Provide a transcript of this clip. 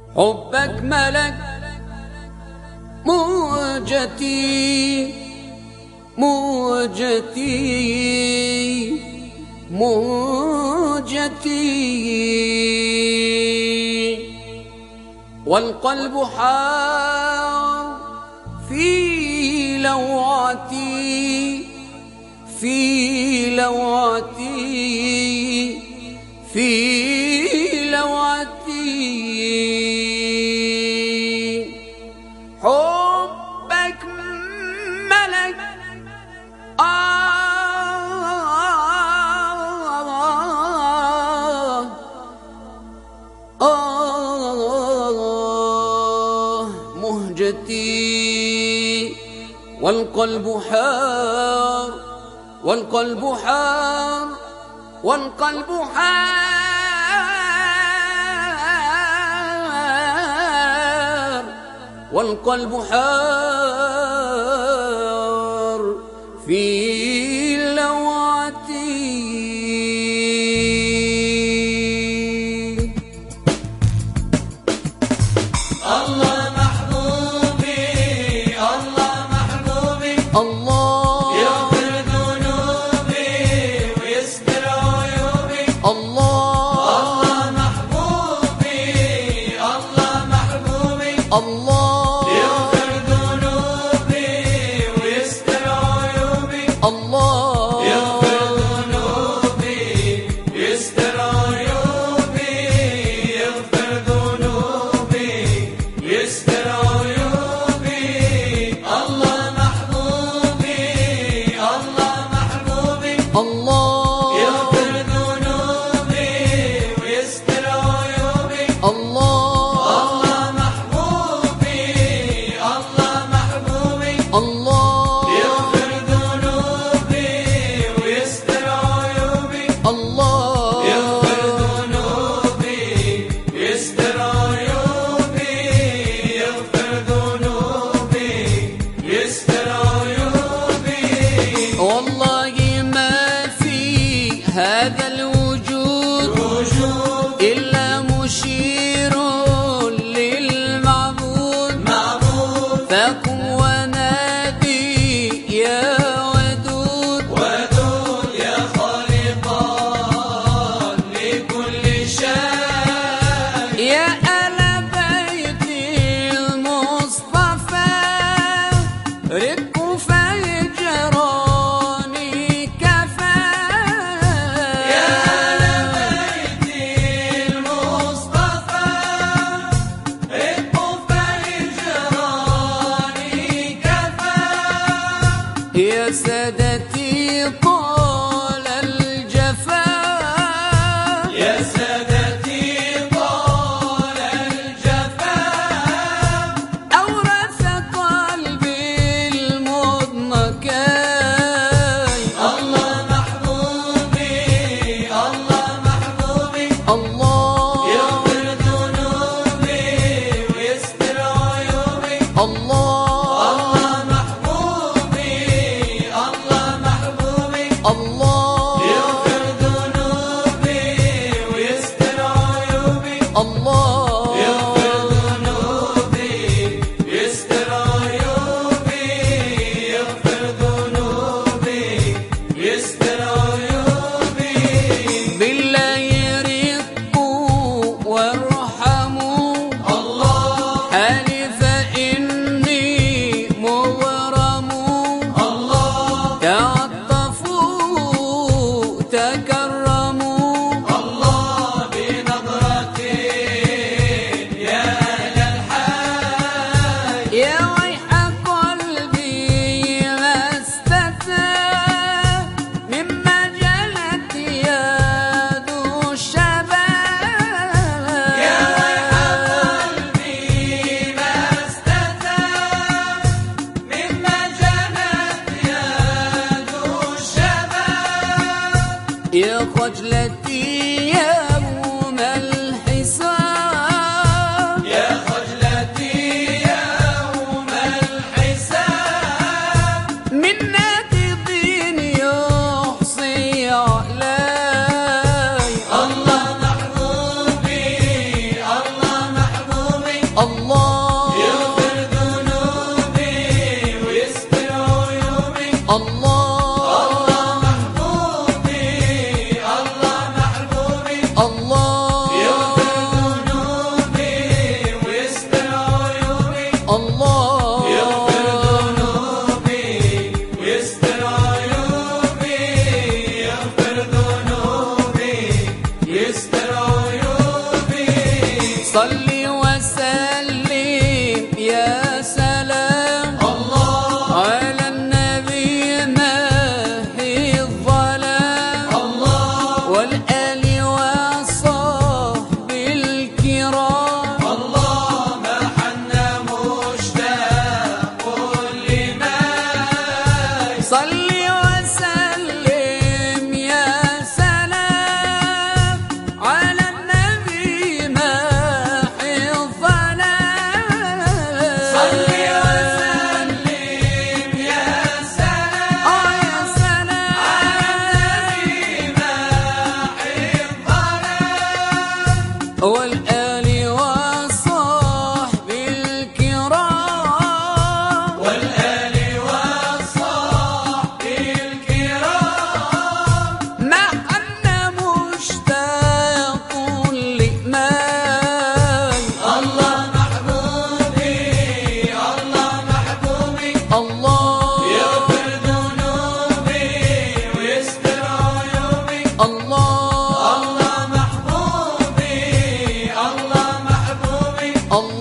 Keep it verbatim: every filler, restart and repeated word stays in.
حبك ملك موجتي موجتي موجتي، والقلب حار في لوعتي في لوعتي في لوعتي. حبك ملك آه آه مهجتي، والقلب حار والقلب حار والقلب حار والقلب حار في لوعتي. الله محبوبي الله محبوبي الله يغفر ذنوبي ويستر عيوبي. الله الله محبوبي الله محبوبي الله يغفر ذنوبي ويستر عيوبي. الله يغفر ذنوبي ويستر عيوبي. يغفر ذنوبي ويستر عيوبي. الله محبوبي الله محبوبي الله يغفر ذنوبي ويستر عيوبي. الله الله محبوبي الله محبوبي الله يغفر ذنوبي ويستر عيوبي. الله يغفر ذنوبي ويستر عيوبي. يغفر ذنوبي ويستر عيوبي. والله ما في هذا الوجود وجود إلا مشير للمعبود، معبود فقم ونادي يا ودود. ودود يا خالقا لكل شيء. يا آل بيت المصطفى رقوا فيجراني كفى. يا آل بيت المصطفى رقوا فيجراني كفى. يا سادتي طال الجفا، يا سادتي طال الجفا. أورث قلبي المضنكاي. الله محبوبي الله محبوبي الله يغفر ذنوبي ويستر عيوبي. الله الله محبوبي الله الله يغفر ذنوبي ويستر عيوبي الله الله محبوبي الله محبوبي الله يغفر ذنوبي ويستر عيوبي الله يغفر ذنوبي ويستر عيوبي يغفر ذنوبي ويستر عيوبي صلي وسلم يا سلام الله على النبي ماهي الظلام الله والآل والصحب الكرام الله ما حنا مشتاق لما صلي وسلم يا سلام على النبي ماحي الظلام صلي وسلم يا سلام آه يا سلام ماحي الظلام والآل والصحب الكرام والآل والصحب الكرام ما حنا مشتاق لماي الله محبوبي الله محبوبي الله يغفر ذنوبي ويستر عيوبي الله الله محبوبي الله محبوبي الله